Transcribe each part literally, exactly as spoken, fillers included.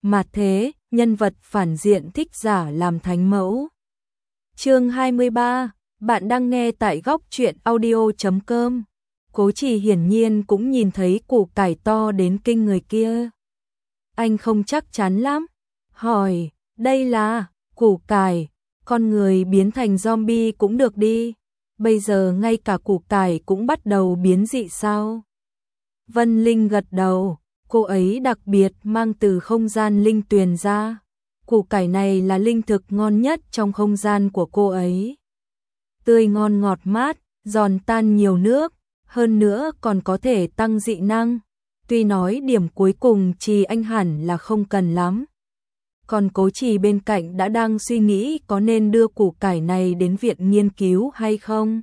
Mà thế, nhân vật phản diện thích giả làm thánh mẫu. Chương hai mươi ba, bạn đang nghe tại góc truyện audio chấm com. Cố Trì hiển nhiên cũng nhìn thấy củ cải to đến kinh người kia. Anh không chắc chắn lắm, hỏi, đây là củ cải, con người biến thành zombie cũng được đi. Bây giờ ngay cả củ cải cũng bắt đầu biến dị sao? Vân Linh gật đầu, cô ấy đặc biệt mang từ không gian linh tuyền ra. Củ cải này là linh thực ngon nhất trong không gian của cô ấy. Tươi ngon ngọt mát, giòn tan nhiều nước, hơn nữa còn có thể tăng dị năng. Tuy nói điểm cuối cùng Trì Anh hẳn là không cần lắm. Còn Cố Trì bên cạnh đã đang suy nghĩ có nên đưa củ cải này đến viện nghiên cứu hay không.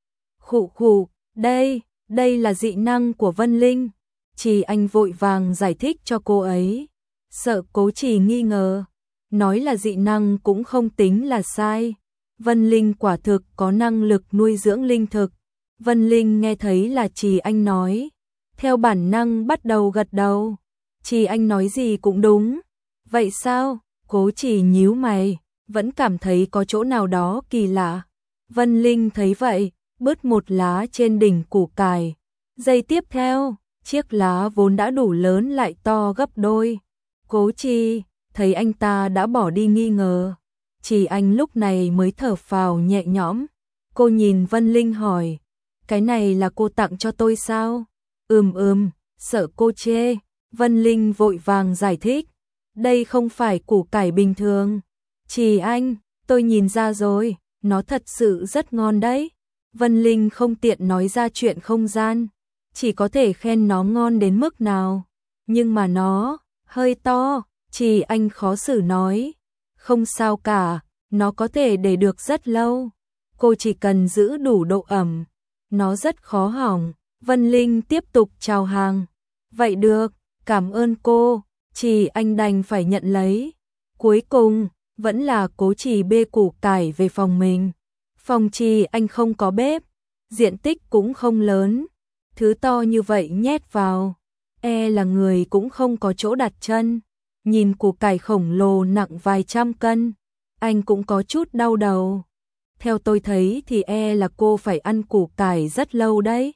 Khụ khụ, đây, đây là dị năng của Vân Linh. Trì Anh vội vàng giải thích cho cô ấy. Sợ Cố Trì nghi ngờ, nói là dị năng cũng không tính là sai. Vân Linh quả thực có năng lực nuôi dưỡng linh thực. Vân Linh nghe thấy là Trì Anh nói, theo bản năng bắt đầu gật đầu. Trì Anh nói gì cũng đúng. Vậy sao? Cố Trì nhíu mày, vẫn cảm thấy có chỗ nào đó kỳ lạ. Vân Linh thấy vậy, bứt một lá trên đỉnh củ cải. Giây tiếp theo, chiếc lá vốn đã đủ lớn lại to gấp đôi. Cố Trì thấy anh ta đã bỏ đi nghi ngờ. Trì Anh lúc này mới thở phào nhẹ nhõm. Cô nhìn Vân Linh hỏi, cái này là cô tặng cho tôi sao? Ừm ừm, sợ cô chê. Vân Linh vội vàng giải thích, đây không phải củ cải bình thường. Trì Anh, tôi nhìn ra rồi, nó thật sự rất ngon đấy. Vân Linh không tiện nói ra chuyện không gian, chỉ có thể khen nó ngon đến mức nào. Nhưng mà nó hơi to. Trì Anh khó xử nói, không sao cả, nó có thể để được rất lâu. Cô chỉ cần giữ đủ độ ẩm, nó rất khó hỏng. Vân Linh tiếp tục chào hàng. Vậy được, cảm ơn cô. Trì Anh đành phải nhận lấy. Cuối cùng, vẫn là Cố Trì bê củ cải về phòng mình. Phòng Trì Anh không có bếp, diện tích cũng không lớn. Thứ to như vậy nhét vào, e là người cũng không có chỗ đặt chân. Nhìn củ cải khổng lồ nặng vài trăm cân, anh cũng có chút đau đầu. Theo tôi thấy thì e là cô phải ăn củ cải rất lâu đấy.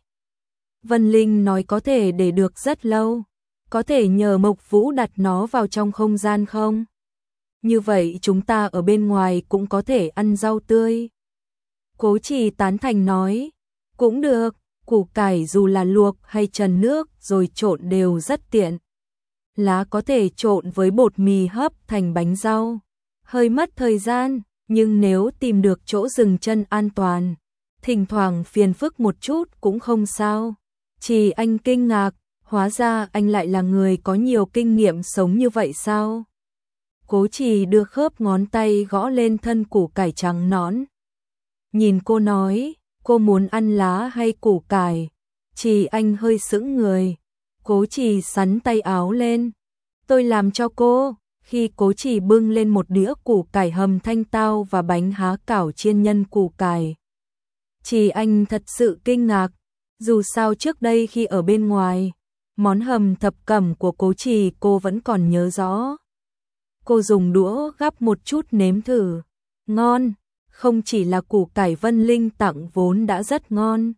Vân Linh nói có thể để được rất lâu. Có thể nhờ Mộc Vũ đặt nó vào trong không gian không? Như vậy chúng ta ở bên ngoài cũng có thể ăn rau tươi. Cố Trì tán thành nói, cũng được, củ cải dù là luộc hay trần nước rồi trộn đều rất tiện. Lá có thể trộn với bột mì hấp thành bánh rau. Hơi mất thời gian, nhưng nếu tìm được chỗ dừng chân an toàn, thỉnh thoảng phiền phức một chút cũng không sao. Trì Anh kinh ngạc, hóa ra anh lại là người có nhiều kinh nghiệm sống như vậy sao? Cố Trì đưa khớp ngón tay gõ lên thân củ cải trắng nõn. Nhìn cô nói, cô muốn ăn lá hay củ cải? Trì Anh hơi sững người. Cố Trì xắn tay áo lên. Tôi làm cho cô. Khi Cố Trì bưng lên một đĩa củ cải hầm thanh tao và bánh há cảo chiên nhân củ cải. Trì Anh thật sự kinh ngạc. Dù sao trước đây khi ở bên ngoài, món hầm thập cẩm của Cố Trì cô vẫn còn nhớ rõ. Cô dùng đũa gắp một chút nếm thử. Ngon, không chỉ là củ cải Vân Linh tặng vốn đã rất ngon.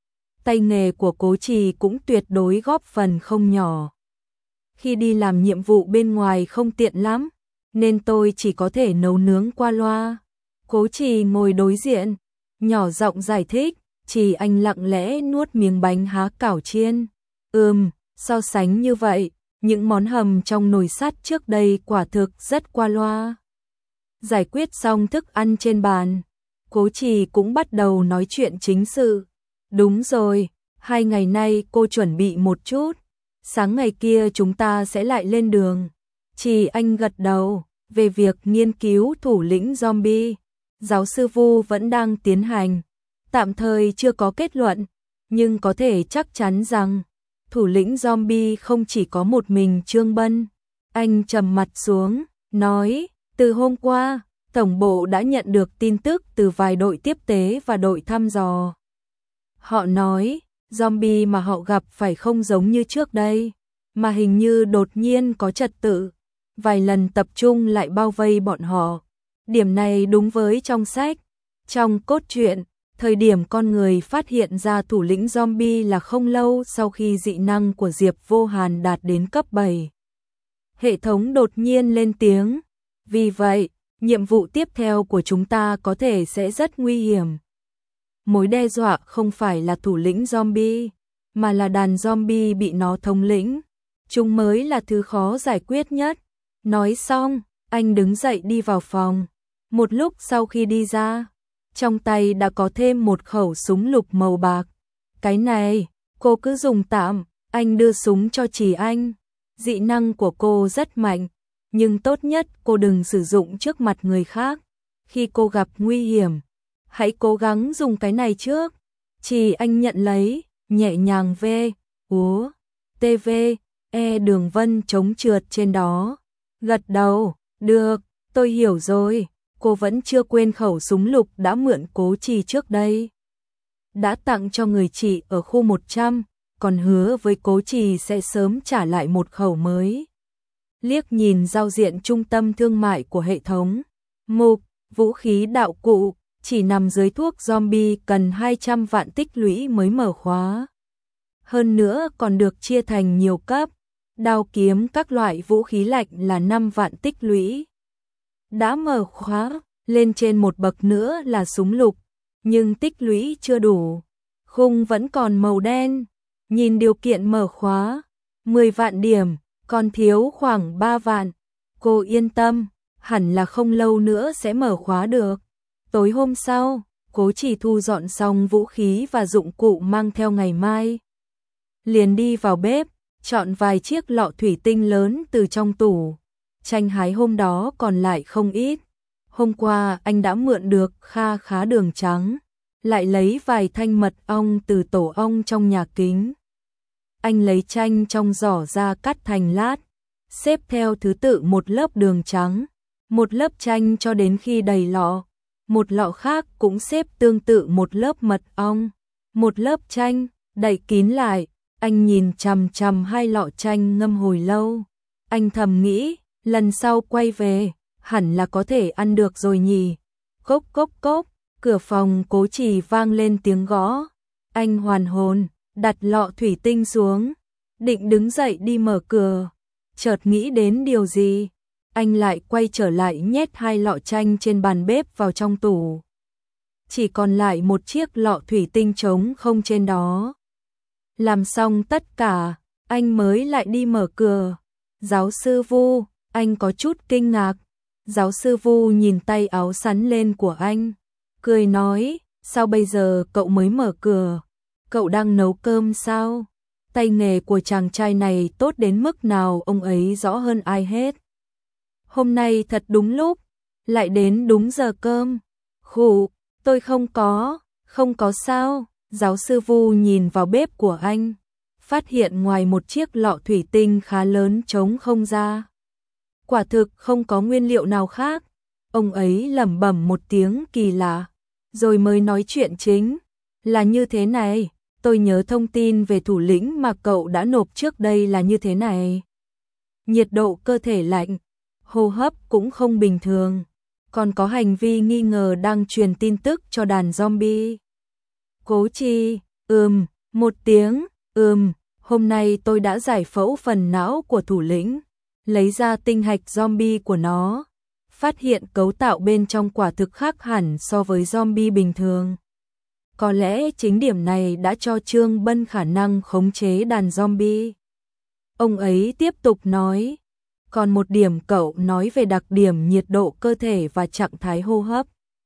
Tay nghề của Cố Trì cũng tuyệt đối góp phần không nhỏ. Khi đi làm nhiệm vụ bên ngoài không tiện lắm, nên tôi chỉ có thể nấu nướng qua loa. Cố Trì ngồi đối diện, nhỏ giọng giải thích. Trì Anh lặng lẽ nuốt miếng bánh há cảo chiên. Ừm, so sánh như vậy, những món hầm trong nồi sắt trước đây quả thực rất qua loa. Giải quyết xong thức ăn trên bàn, Cố Trì cũng bắt đầu nói chuyện chính sự. Đúng rồi, hai ngày nay cô chuẩn bị một chút. Sáng ngày kia chúng ta sẽ lại lên đường. Trì Anh gật đầu, về việc nghiên cứu thủ lĩnh zombie. Giáo sư Vu vẫn đang tiến hành. Tạm thời chưa có kết luận, nhưng có thể chắc chắn rằng thủ lĩnh zombie không chỉ có một mình Trương Bân. Anh trầm mặt xuống, nói, từ hôm qua, Tổng bộ đã nhận được tin tức từ vài đội tiếp tế và đội thăm dò. Họ nói, zombie mà họ gặp phải không giống như trước đây, mà hình như đột nhiên có trật tự. vài lần tập trung lại bao vây bọn họ. Điểm này đúng với trong sách. Trong cốt truyện, thời điểm con người phát hiện ra thủ lĩnh zombie là không lâu sau khi dị năng của Diệp Vô Hàn đạt đến cấp bảy. Hệ thống đột nhiên lên tiếng. Vì vậy, nhiệm vụ tiếp theo của chúng ta có thể sẽ rất nguy hiểm. Mối đe dọa không phải là thủ lĩnh zombie, mà là đàn zombie bị nó thống lĩnh. Chúng mới là thứ khó giải quyết nhất. Nói xong, anh đứng dậy đi vào phòng. Một lúc sau khi đi ra, trong tay đã có thêm một khẩu súng lục màu bạc. Cái này, cô cứ dùng tạm, anh đưa súng cho Chỉ Anh. Dị năng của cô rất mạnh, nhưng tốt nhất cô đừng sử dụng trước mặt người khác. Khi cô gặp nguy hiểm, hãy cố gắng dùng cái này trước. Chỉ Anh nhận lấy, nhẹ nhàng V, úa, tê vê, E đường vân chống trượt trên đó. Gật đầu, được, tôi hiểu rồi. Cô vẫn chưa quên khẩu súng lục đã mượn Cố Trì trước đây. Đã tặng cho người chị ở khu một trăm, còn hứa với Cố Trì sẽ sớm trả lại một khẩu mới. Liếc nhìn giao diện trung tâm thương mại của hệ thống. Mục, vũ khí đạo cụ, chỉ nằm dưới thuốc zombie cần hai trăm vạn tích lũy mới mở khóa. Hơn nữa còn được chia thành nhiều cấp. Đao kiếm các loại vũ khí lạnh là năm vạn tích lũy. Đã mở khóa, lên trên một bậc nữa là súng lục, nhưng tích lũy chưa đủ. Khung vẫn còn màu đen. Nhìn điều kiện mở khóa, mười vạn điểm, còn thiếu khoảng ba vạn. Cô yên tâm, hẳn là không lâu nữa sẽ mở khóa được. Tối hôm sau, Cố Chỉ thu dọn xong vũ khí và dụng cụ mang theo ngày mai. Liền đi vào bếp, chọn vài chiếc lọ thủy tinh lớn từ trong tủ. Chanh hái hôm đó còn lại không ít. Hôm qua anh đã mượn được kha khá đường trắng, lại lấy vài thanh mật ong từ tổ ong trong nhà kính. Anh lấy chanh trong giỏ ra cắt thành lát, xếp theo thứ tự một lớp đường trắng, một lớp chanh cho đến khi đầy lọ. Một lọ khác cũng xếp tương tự một lớp mật ong, một lớp chanh, đậy kín lại. Anh nhìn chằm chằm hai lọ chanh ngâm hồi lâu. Anh thầm nghĩ, lần sau quay về, hẳn là có thể ăn được rồi nhỉ. Cốc cốc cốc, cửa phòng Cố Trì vang lên tiếng gõ. Anh hoàn hồn, đặt lọ thủy tinh xuống, định đứng dậy đi mở cửa. Chợt nghĩ đến điều gì, anh lại quay trở lại nhét hai lọ chanh trên bàn bếp vào trong tủ. Chỉ còn lại một chiếc lọ thủy tinh trống không trên đó. Làm xong tất cả, anh mới lại đi mở cửa. Giáo sư Vu, anh có chút kinh ngạc. Giáo sư Vu nhìn tay áo sắn lên của anh, cười nói, sao bây giờ cậu mới mở cửa? Cậu đang nấu cơm sao? Tay nghề của chàng trai này tốt đến mức nào ông ấy rõ hơn ai hết. Hôm nay thật đúng lúc, lại đến đúng giờ cơm. Khụ, tôi không có, không có sao. Giáo sư Vu nhìn vào bếp của anh, phát hiện ngoài một chiếc lọ thủy tinh khá lớn trống không ra. Quả thực không có nguyên liệu nào khác. Ông ấy lẩm bẩm một tiếng kỳ lạ, rồi mới nói chuyện chính. Là như thế này, tôi nhớ thông tin về thủ lĩnh mà cậu đã nộp trước đây là như thế này. Nhiệt độ cơ thể lạnh, hô hấp cũng không bình thường, còn có hành vi nghi ngờ đang truyền tin tức cho đàn zombie. Cố Chi, ừm, một tiếng, ừm, hôm nay tôi đã giải phẫu phần não của thủ lĩnh, lấy ra tinh hạch zombie của nó, phát hiện cấu tạo bên trong quả thực khác hẳn so với zombie bình thường. Có lẽ chính điểm này đã cho Trương Bân khả năng khống chế đàn zombie. Ông ấy tiếp tục nói, còn một điểm cậu nói về đặc điểm nhiệt độ cơ thể và trạng thái hô hấp.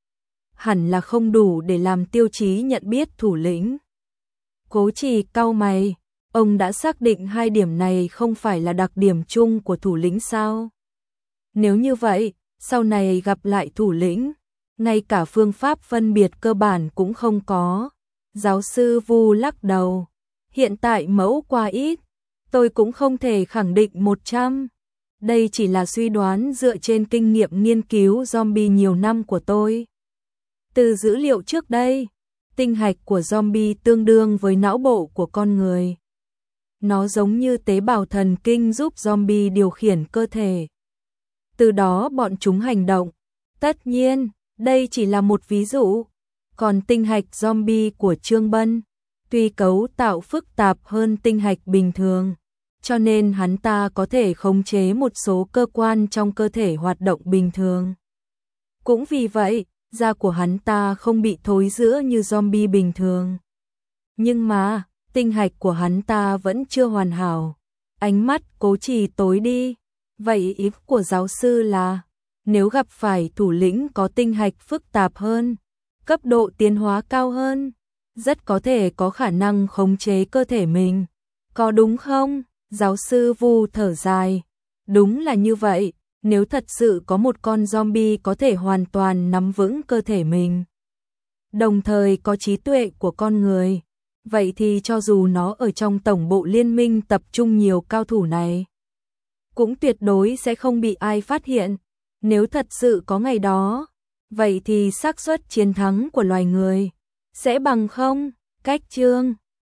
Hẳn là không đủ để làm tiêu chí nhận biết thủ lĩnh. Cố Trì cau mày, ông đã xác định hai điểm này không phải là đặc điểm chung của thủ lĩnh sao? Nếu như vậy, sau này gặp lại thủ lĩnh, ngay cả phương pháp phân biệt cơ bản cũng không có. Giáo sư Vu lắc đầu, hiện tại mẫu quá ít, tôi cũng không thể khẳng định một trăm. Đây chỉ là suy đoán dựa trên kinh nghiệm nghiên cứu zombie nhiều năm của tôi. Từ dữ liệu trước đây, tinh hạch của zombie tương đương với não bộ của con người. Nó giống như tế bào thần kinh giúp zombie điều khiển cơ thể. từ đó bọn chúng hành động. Tất nhiên, đây chỉ là một ví dụ. Còn tinh hạch zombie của Trương Bân, tuy cấu tạo phức tạp hơn tinh hạch bình thường, cho nên hắn ta có thể khống chế một số cơ quan trong cơ thể hoạt động bình thường. Cũng vì vậy, da của hắn ta không bị thối rữa như zombie bình thường. Nhưng mà, tinh hạch của hắn ta vẫn chưa hoàn hảo. Ánh mắt Cố Trì tối đi. Vậy ý của giáo sư là, nếu gặp phải thủ lĩnh có tinh hạch phức tạp hơn, cấp độ tiến hóa cao hơn, rất có thể có khả năng khống chế cơ thể mình. Có đúng không? Giáo sư Vu thở dài. Đúng là như vậy, nếu thật sự có một con zombie có thể hoàn toàn nắm vững cơ thể mình, đồng thời có trí tuệ của con người, vậy thì cho dù nó ở trong tổng bộ liên minh tập trung nhiều cao thủ này, cũng tuyệt đối sẽ không bị ai phát hiện. Nếu thật sự có ngày đó, vậy thì xác suất chiến thắng của loài người sẽ bằng không? Cách chương